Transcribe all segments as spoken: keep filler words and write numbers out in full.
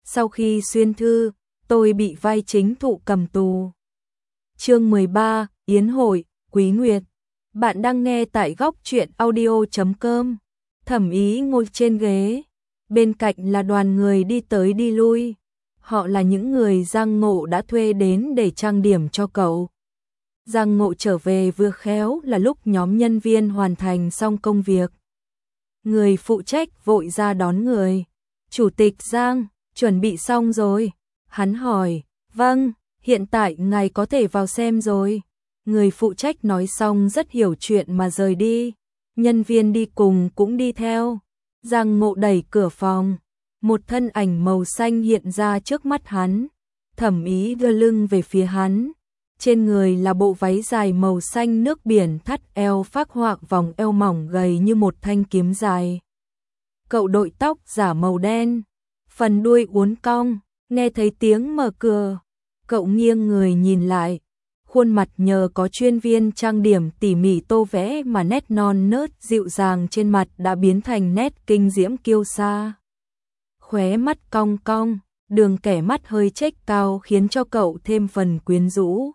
Sau khi xuyên thư, tôi bị vai chính thụ cầm tù. Chương mười ba, Yến hội, Quý Nguyệt. Bạn đang nghe tại góc truyện audio chấm com. Thẩm Ý ngồi trên ghế, bên cạnh là đoàn người đi tới đi lui. Họ là những người Giang Ngộ đã thuê đến để trang điểm cho cậu. Giang Ngộ trở về vừa khéo là lúc nhóm nhân viên hoàn thành xong công việc. Người phụ trách vội ra đón người. Chủ tịch Giang, chuẩn bị xong rồi. Hắn hỏi, vâng, hiện tại ngài có thể vào xem rồi. Người phụ trách nói xong rất hiểu chuyện mà rời đi. Nhân viên đi cùng cũng đi theo. Giang Ngộ đẩy cửa phòng. Một thân ảnh màu xanh hiện ra trước mắt hắn. Thẩm Ý đưa lưng về phía hắn. Trên người là bộ váy dài màu xanh nước biển thắt eo phác họa vòng eo mỏng gầy như một thanh kiếm dài. Cậu đội tóc giả màu đen, phần đuôi uốn cong, nghe thấy tiếng mở cửa. Cậu nghiêng người nhìn lại, khuôn mặt nhờ có chuyên viên trang điểm tỉ mỉ tô vẽ mà nét non nớt dịu dàng trên mặt đã biến thành nét kinh diễm kiêu sa. Khóe mắt cong cong, đường kẻ mắt hơi chếch cao khiến cho cậu thêm phần quyến rũ.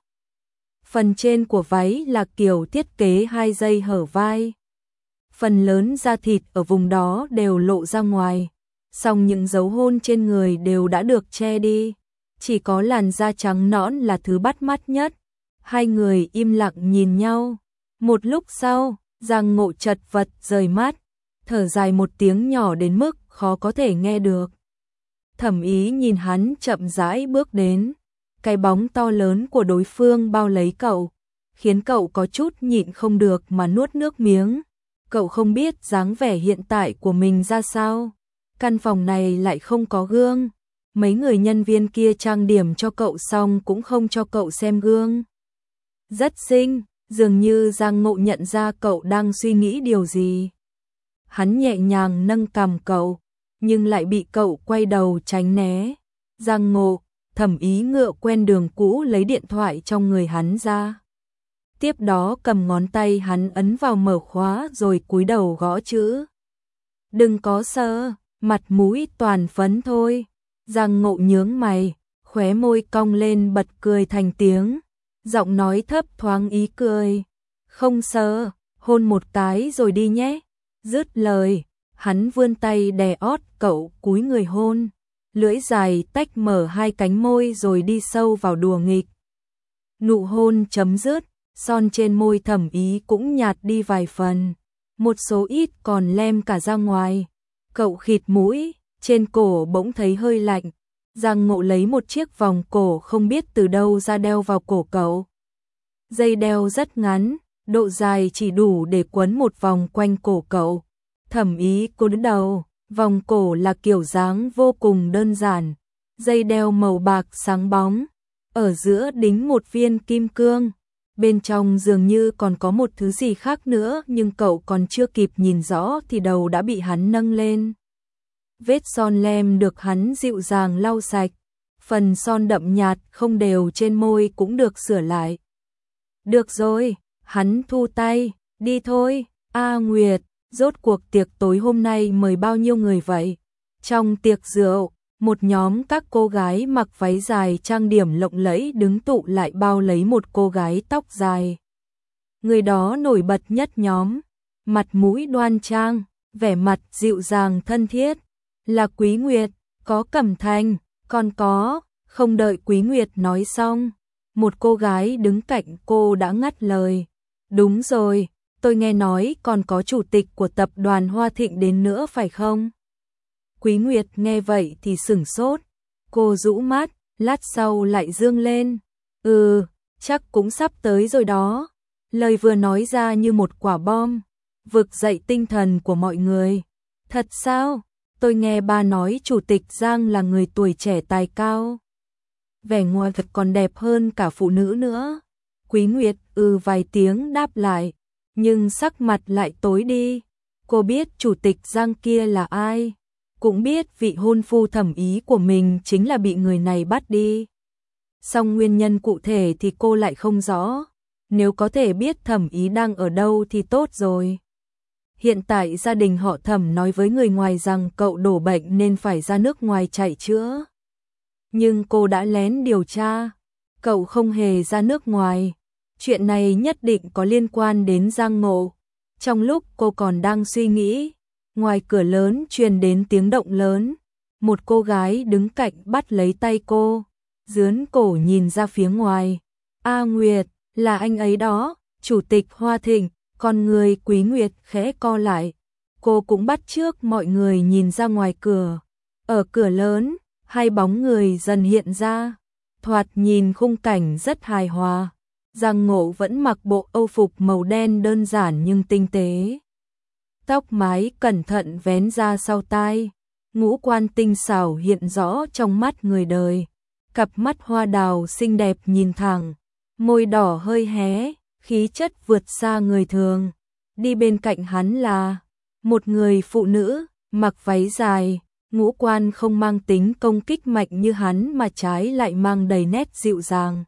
Phần trên của váy là kiểu thiết kế hai dây hở vai. Phần lớn da thịt ở vùng đó đều lộ ra ngoài, song những dấu hôn trên người đều đã được che đi. Chỉ có làn da trắng nõn là thứ bắt mắt nhất. Hai người im lặng nhìn nhau. Một lúc sau, Giang Ngộ chật vật rời mắt, thở dài một tiếng nhỏ đến mức khó có thể nghe được. Thẩm Ý nhìn hắn chậm rãi bước đến. Cái bóng to lớn của đối phương bao lấy cậu, khiến cậu có chút nhịn không được mà nuốt nước miếng. Cậu không biết dáng vẻ hiện tại của mình ra sao. Căn phòng này lại không có gương. Mấy người nhân viên kia trang điểm cho cậu xong cũng không cho cậu xem gương. Rất xinh, dường như Giang Ngộ nhận ra cậu đang suy nghĩ điều gì. Hắn nhẹ nhàng nâng cằm cậu, nhưng lại bị cậu quay đầu tránh né. Giang Ngộ, Thẩm Ý ngựa quen đường cũ lấy điện thoại trong người hắn ra. Tiếp đó cầm ngón tay hắn ấn vào mở khóa rồi cúi đầu gõ chữ. Đừng có sợ, mặt mũi toàn phấn thôi. Giang Ngộ nhướng mày, khóe môi cong lên bật cười thành tiếng. Giọng nói thấp thoáng ý cười. Không sợ, hôn một cái rồi đi nhé. Dứt lời, hắn vươn tay đè ót cậu cúi người hôn. Lưỡi dài tách mở hai cánh môi rồi đi sâu vào đùa nghịch. Nụ hôn chấm dứt, son trên môi Thẩm Ý cũng nhạt đi vài phần. Một số ít còn lem cả ra ngoài. Cậu khịt mũi, trên cổ bỗng thấy hơi lạnh. Giang Ngộ lấy một chiếc vòng cổ không biết từ đâu ra đeo vào cổ cậu. Dây đeo rất ngắn, độ dài chỉ đủ để quấn một vòng quanh cổ cậu. Thẩm Ý cúi đầu, vòng cổ là kiểu dáng vô cùng đơn giản. Dây đeo màu bạc sáng bóng, ở giữa đính một viên kim cương. Bên trong dường như còn có một thứ gì khác nữa nhưng cậu còn chưa kịp nhìn rõ thì đầu đã bị hắn nâng lên. Vết son lem được hắn dịu dàng lau sạch, phần son đậm nhạt không đều trên môi cũng được sửa lại. Được rồi, hắn thu tay, đi thôi. A Nguyệt, rốt cuộc tiệc tối hôm nay mời bao nhiêu người vậy? Trong tiệc rượu, một nhóm các cô gái mặc váy dài trang điểm lộng lẫy đứng tụ lại bao lấy một cô gái tóc dài. Người đó nổi bật nhất nhóm, mặt mũi đoan trang, vẻ mặt dịu dàng thân thiết. Là Quý Nguyệt, có Cẩm Thành, còn có, không đợi Quý Nguyệt nói xong. Một cô gái đứng cạnh cô đã ngắt lời. Đúng rồi, tôi nghe nói còn có chủ tịch của tập đoàn Hoa Thịnh đến nữa phải không? Quý Nguyệt nghe vậy thì sửng sốt. Cô rũ mắt, lát sau lại dương lên. Ừ, chắc cũng sắp tới rồi đó. Lời vừa nói ra như một quả bom, vực dậy tinh thần của mọi người. Thật sao? Tôi nghe ba nói chủ tịch Giang là người tuổi trẻ tài cao. Vẻ ngoài thật còn đẹp hơn cả phụ nữ nữa. Quý Nguyệt ừ vài tiếng đáp lại, nhưng sắc mặt lại tối đi. Cô biết chủ tịch Giang kia là ai, cũng biết vị hôn phu Thẩm Ý của mình chính là bị người này bắt đi. Song nguyên nhân cụ thể thì cô lại không rõ. Nếu có thể biết Thẩm Ý đang ở đâu thì tốt rồi. Hiện tại gia đình họ Thẩm nói với người ngoài rằng cậu đổ bệnh nên phải ra nước ngoài chạy chữa. nhưng cô đã lén điều tra. Cậu không hề ra nước ngoài. Chuyện này nhất định có liên quan đến Giang Ngộ. Trong lúc cô còn đang suy nghĩ, ngoài cửa lớn truyền đến tiếng động lớn. Một cô gái đứng cạnh bắt lấy tay cô, dướn cổ nhìn ra phía ngoài. A Nguyệt, là anh ấy đó, Chủ tịch Hoa Thịnh. Con người Quý Nguyệt khẽ co lại. Cô cũng bắt chước mọi người nhìn ra ngoài cửa. Ở cửa lớn, hai bóng người dần hiện ra. Thoạt nhìn khung cảnh rất hài hòa. Giang Ngộ vẫn mặc bộ âu phục màu đen đơn giản nhưng tinh tế. Tóc mái cẩn thận vén ra sau tai. Ngũ quan tinh xảo hiện rõ trong mắt người đời. Cặp mắt hoa đào xinh đẹp nhìn thẳng. Môi đỏ hơi hé, khí chất vượt xa người thường. Đi bên cạnh hắn là một người phụ nữ, mặc váy dài, ngũ quan không mang tính công kích mạnh như hắn mà trái lại mang đầy nét dịu dàng.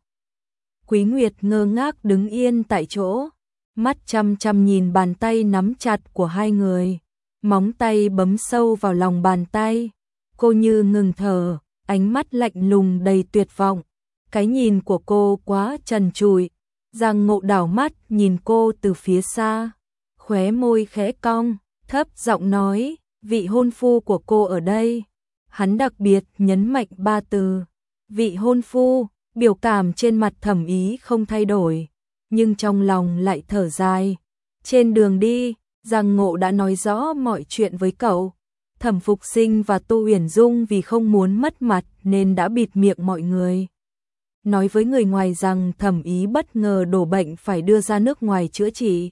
Quý Nguyệt ngơ ngác đứng yên tại chỗ, mắt chăm chăm nhìn bàn tay nắm chặt của hai người, móng tay bấm sâu vào lòng bàn tay. Cô như ngừng thở, ánh mắt lạnh lùng đầy tuyệt vọng. Cái nhìn của cô quá trần trụi. Giang Ngộ đảo mắt nhìn cô từ phía xa, khóe môi khẽ cong, thấp giọng nói, vị hôn phu của cô ở đây. Hắn đặc biệt nhấn mạnh ba từ, vị hôn phu. Biểu cảm trên mặt Thẩm Ý không thay đổi, nhưng trong lòng lại thở dài. Trên đường đi, Giang Ngộ đã nói rõ mọi chuyện với cậu. Thẩm Phục Sinh và Tô Uyển Dung vì không muốn mất mặt nên đã bịt miệng mọi người. Nói với người ngoài rằng Thẩm Ý bất ngờ đổ bệnh phải đưa ra nước ngoài chữa trị.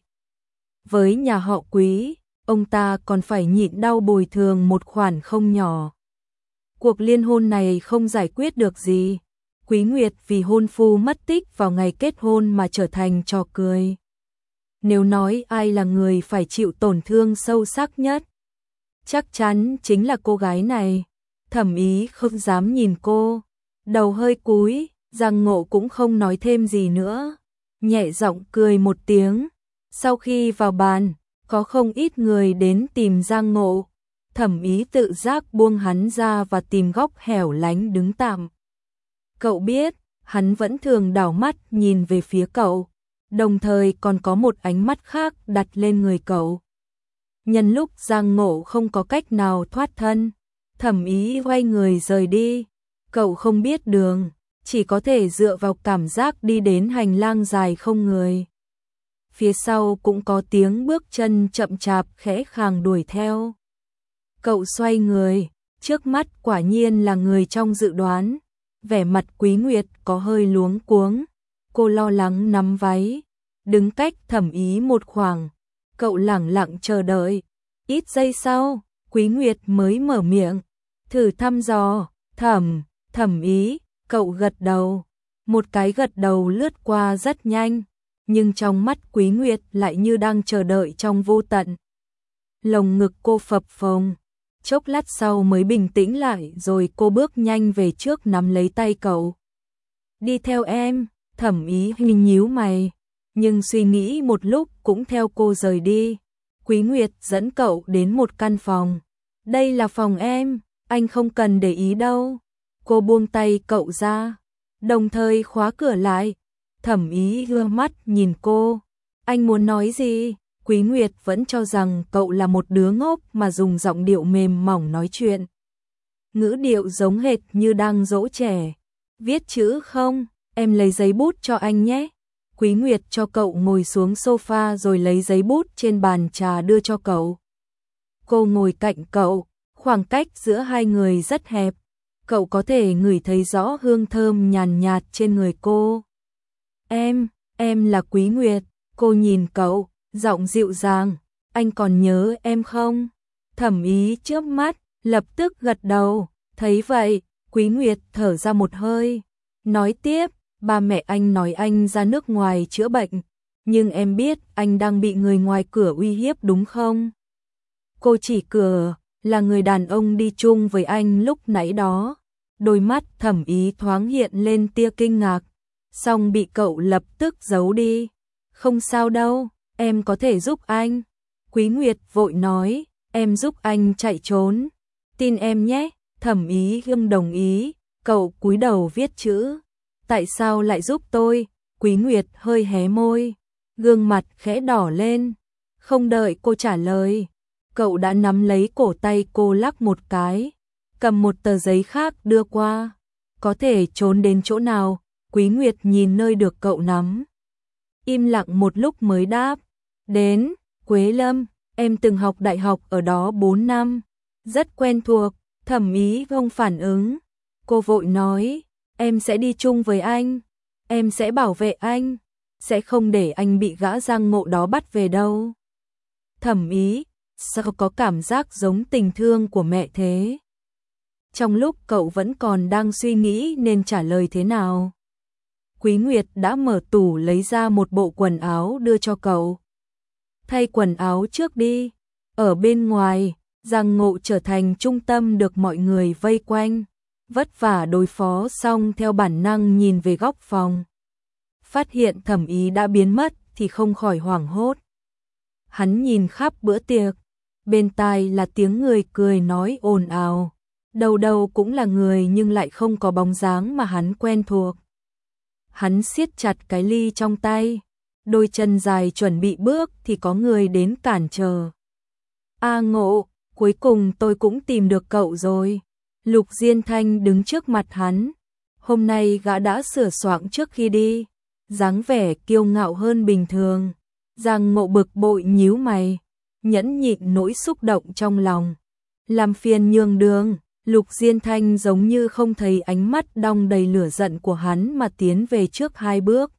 Với nhà họ Quý, ông ta còn phải nhịn đau bồi thường một khoản không nhỏ. Cuộc liên hôn này không giải quyết được gì. Quý Nguyệt vì hôn phu mất tích vào ngày kết hôn mà trở thành trò cười. Nếu nói ai là người phải chịu tổn thương sâu sắc nhất, chắc chắn chính là cô gái này. Thẩm Ý không dám nhìn cô, đầu hơi cúi. Giang Ngộ cũng không nói thêm gì nữa, nhẹ giọng cười một tiếng. Sau khi vào bàn, có không ít người đến tìm Giang Ngộ. Thẩm Ý tự giác buông hắn ra và tìm góc hẻo lánh đứng tạm. Cậu biết, hắn vẫn thường đảo mắt nhìn về phía cậu, đồng thời còn có một ánh mắt khác đặt lên người cậu. Nhân lúc Giang Ngộ không có cách nào thoát thân, Thẩm Ý quay người rời đi. Cậu không biết đường, chỉ có thể dựa vào cảm giác đi đến hành lang dài không người. Phía sau cũng có tiếng bước chân chậm chạp khẽ khàng đuổi theo. Cậu xoay người, trước mắt quả nhiên là người trong dự đoán. Vẻ mặt Quý Nguyệt có hơi luống cuống, cô lo lắng nắm váy, đứng cách Thẩm Ý một khoảng. Cậu lẳng lặng chờ đợi. Ít giây sau, Quý Nguyệt mới mở miệng, thử thăm dò, Thẩm, Thẩm Ý. Cậu gật đầu, một cái gật đầu lướt qua rất nhanh, nhưng trong mắt Quý Nguyệt lại như đang chờ đợi trong vô tận. Lồng ngực cô phập phồng, chốc lát sau mới bình tĩnh lại rồi cô bước nhanh về trước nắm lấy tay cậu. Đi theo em. Thẩm Ý hình nhíu mày, nhưng suy nghĩ một lúc cũng theo cô rời đi. Quý Nguyệt dẫn cậu đến một căn phòng. Đây là phòng em, anh không cần để ý đâu. Cô buông tay cậu ra, đồng thời khóa cửa lại. Thẩm Ý đưa mắt nhìn cô. Anh muốn nói gì? Quý Nguyệt vẫn cho rằng cậu là một đứa ngốc mà dùng giọng điệu mềm mỏng nói chuyện. Ngữ điệu giống hệt như đang dỗ trẻ. Viết chữ không? Em lấy giấy bút cho anh nhé. Quý Nguyệt cho cậu ngồi xuống sofa rồi lấy giấy bút trên bàn trà đưa cho cậu. Cô ngồi cạnh cậu, khoảng cách giữa hai người rất hẹp. Cậu có thể ngửi thấy rõ hương thơm nhàn nhạt trên người cô. Em, em là Quý Nguyệt. Cô nhìn cậu, giọng dịu dàng. Anh còn nhớ em không? Thẩm Ý chớp mắt, lập tức gật đầu. Thấy vậy, Quý Nguyệt thở ra một hơi. Nói tiếp, ba mẹ anh nói anh ra nước ngoài chữa bệnh. Nhưng em biết anh đang bị người ngoài cửa uy hiếp đúng không? Cô chỉ cửa, là người đàn ông đi chung với anh lúc nãy đó. Đôi mắt Thẩm Ý thoáng hiện lên tia kinh ngạc, xong bị cậu lập tức giấu đi. Không sao đâu, em có thể giúp anh. Quý Nguyệt vội nói, em giúp anh chạy trốn. Tin em nhé. Thẩm Ý gương đồng ý, Cậu cúi đầu viết chữ. Tại sao lại giúp tôi? Quý Nguyệt hơi hé môi, gương mặt khẽ đỏ lên. Không đợi cô trả lời, cậu đã nắm lấy cổ tay cô lắc một cái, cầm một tờ giấy khác đưa qua. Có thể trốn đến chỗ nào? Quý Nguyệt nhìn nơi được cậu nắm, im lặng một lúc mới đáp. Đến Quế Lâm, em từng học đại học ở đó bốn năm, rất quen thuộc. Thẩm Ý không phản ứng. Cô vội nói, em sẽ đi chung với anh, em sẽ bảo vệ anh, sẽ không để anh bị gã Giang Ngộ đó bắt về đâu. Thẩm Ý, sao có cảm giác giống tình thương của mẹ thế? Trong lúc cậu vẫn còn đang suy nghĩ nên trả lời thế nào, Quý Nguyệt đã mở tủ lấy ra một bộ quần áo đưa cho cậu. Thay quần áo trước đi. Ở bên ngoài, Giang Ngộ trở thành trung tâm được mọi người vây quanh, vất vả đối phó xong theo bản năng nhìn về góc phòng. Phát hiện Thẩm Ý đã biến mất thì không khỏi hoảng hốt. Hắn nhìn khắp bữa tiệc, bên tai là tiếng người cười nói ồn ào, đầu đầu cũng là người nhưng lại không có bóng dáng mà hắn quen thuộc. Hắn siết chặt cái ly trong tay, đôi chân dài chuẩn bị bước thì có người đến cản trở. A Ngộ, cuối cùng tôi cũng tìm được cậu rồi. Lục Diên Thanh đứng trước mặt hắn. Hôm nay gã đã sửa soạn trước khi đi, dáng vẻ kiêu ngạo hơn bình thường. Giang Ngộ bực bội nhíu mày, nhẫn nhịn nỗi xúc động trong lòng. Làm phiền nhường đường. Lục Diên Thanh giống như không thấy ánh mắt đong đầy lửa giận của hắn mà tiến về trước hai bước.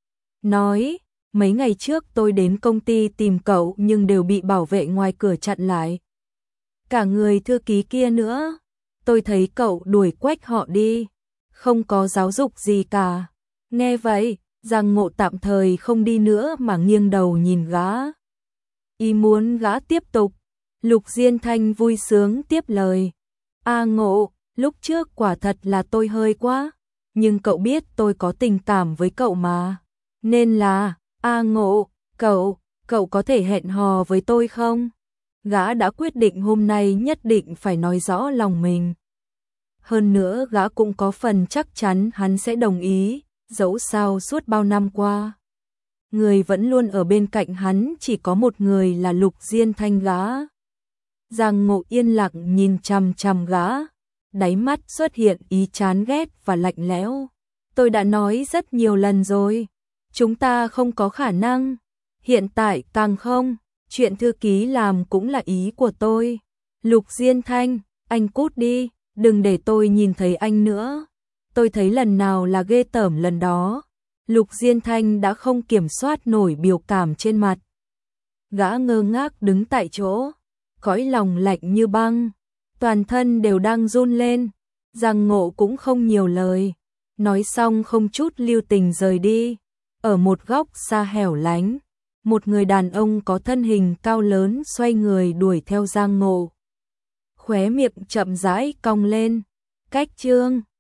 Nói, mấy ngày trước tôi đến công ty tìm cậu nhưng đều bị bảo vệ ngoài cửa chặn lại. Cả người thư ký kia nữa, tôi thấy cậu đuổi quách họ đi, không có giáo dục gì cả. Nghe vậy, Giang Ngộ tạm thời không đi nữa mà nghiêng đầu nhìn gã. Ý muốn gã tiếp tục. Lục Diên Thanh vui sướng tiếp lời. A Ngộ, lúc trước quả thật là tôi hơi quá, nhưng cậu biết tôi có tình cảm với cậu mà. Nên là, A Ngộ, cậu, cậu có thể hẹn hò với tôi không? Gã đã quyết định hôm nay nhất định phải nói rõ lòng mình. Hơn nữa gã cũng có phần chắc chắn hắn sẽ đồng ý, dẫu sao suốt bao năm qua. Người vẫn luôn ở bên cạnh hắn chỉ có một người là Lục Diên Thanh gã. Giang Ngộ yên lặng nhìn chằm chằm gã, đáy mắt xuất hiện ý chán ghét và lạnh lẽo. Tôi đã nói rất nhiều lần rồi, chúng ta không có khả năng, hiện tại càng không, chuyện thư ký làm cũng là ý của tôi. Lục Diên Thanh, anh cút đi, đừng để tôi nhìn thấy anh nữa. Tôi thấy lần nào là ghê tởm lần đó. Lục Diên Thanh đã không kiểm soát nổi biểu cảm trên mặt. Gã ngơ ngác đứng tại chỗ, cõi lòng lạnh như băng, toàn thân đều đang run lên. Giang Ngộ cũng không nhiều lời, nói xong không chút lưu tình rời đi. Ở một góc xa hẻo lánh, một người đàn ông có thân hình cao lớn xoay người đuổi theo Giang Ngộ. Khóe miệng chậm rãi cong lên. Cách chương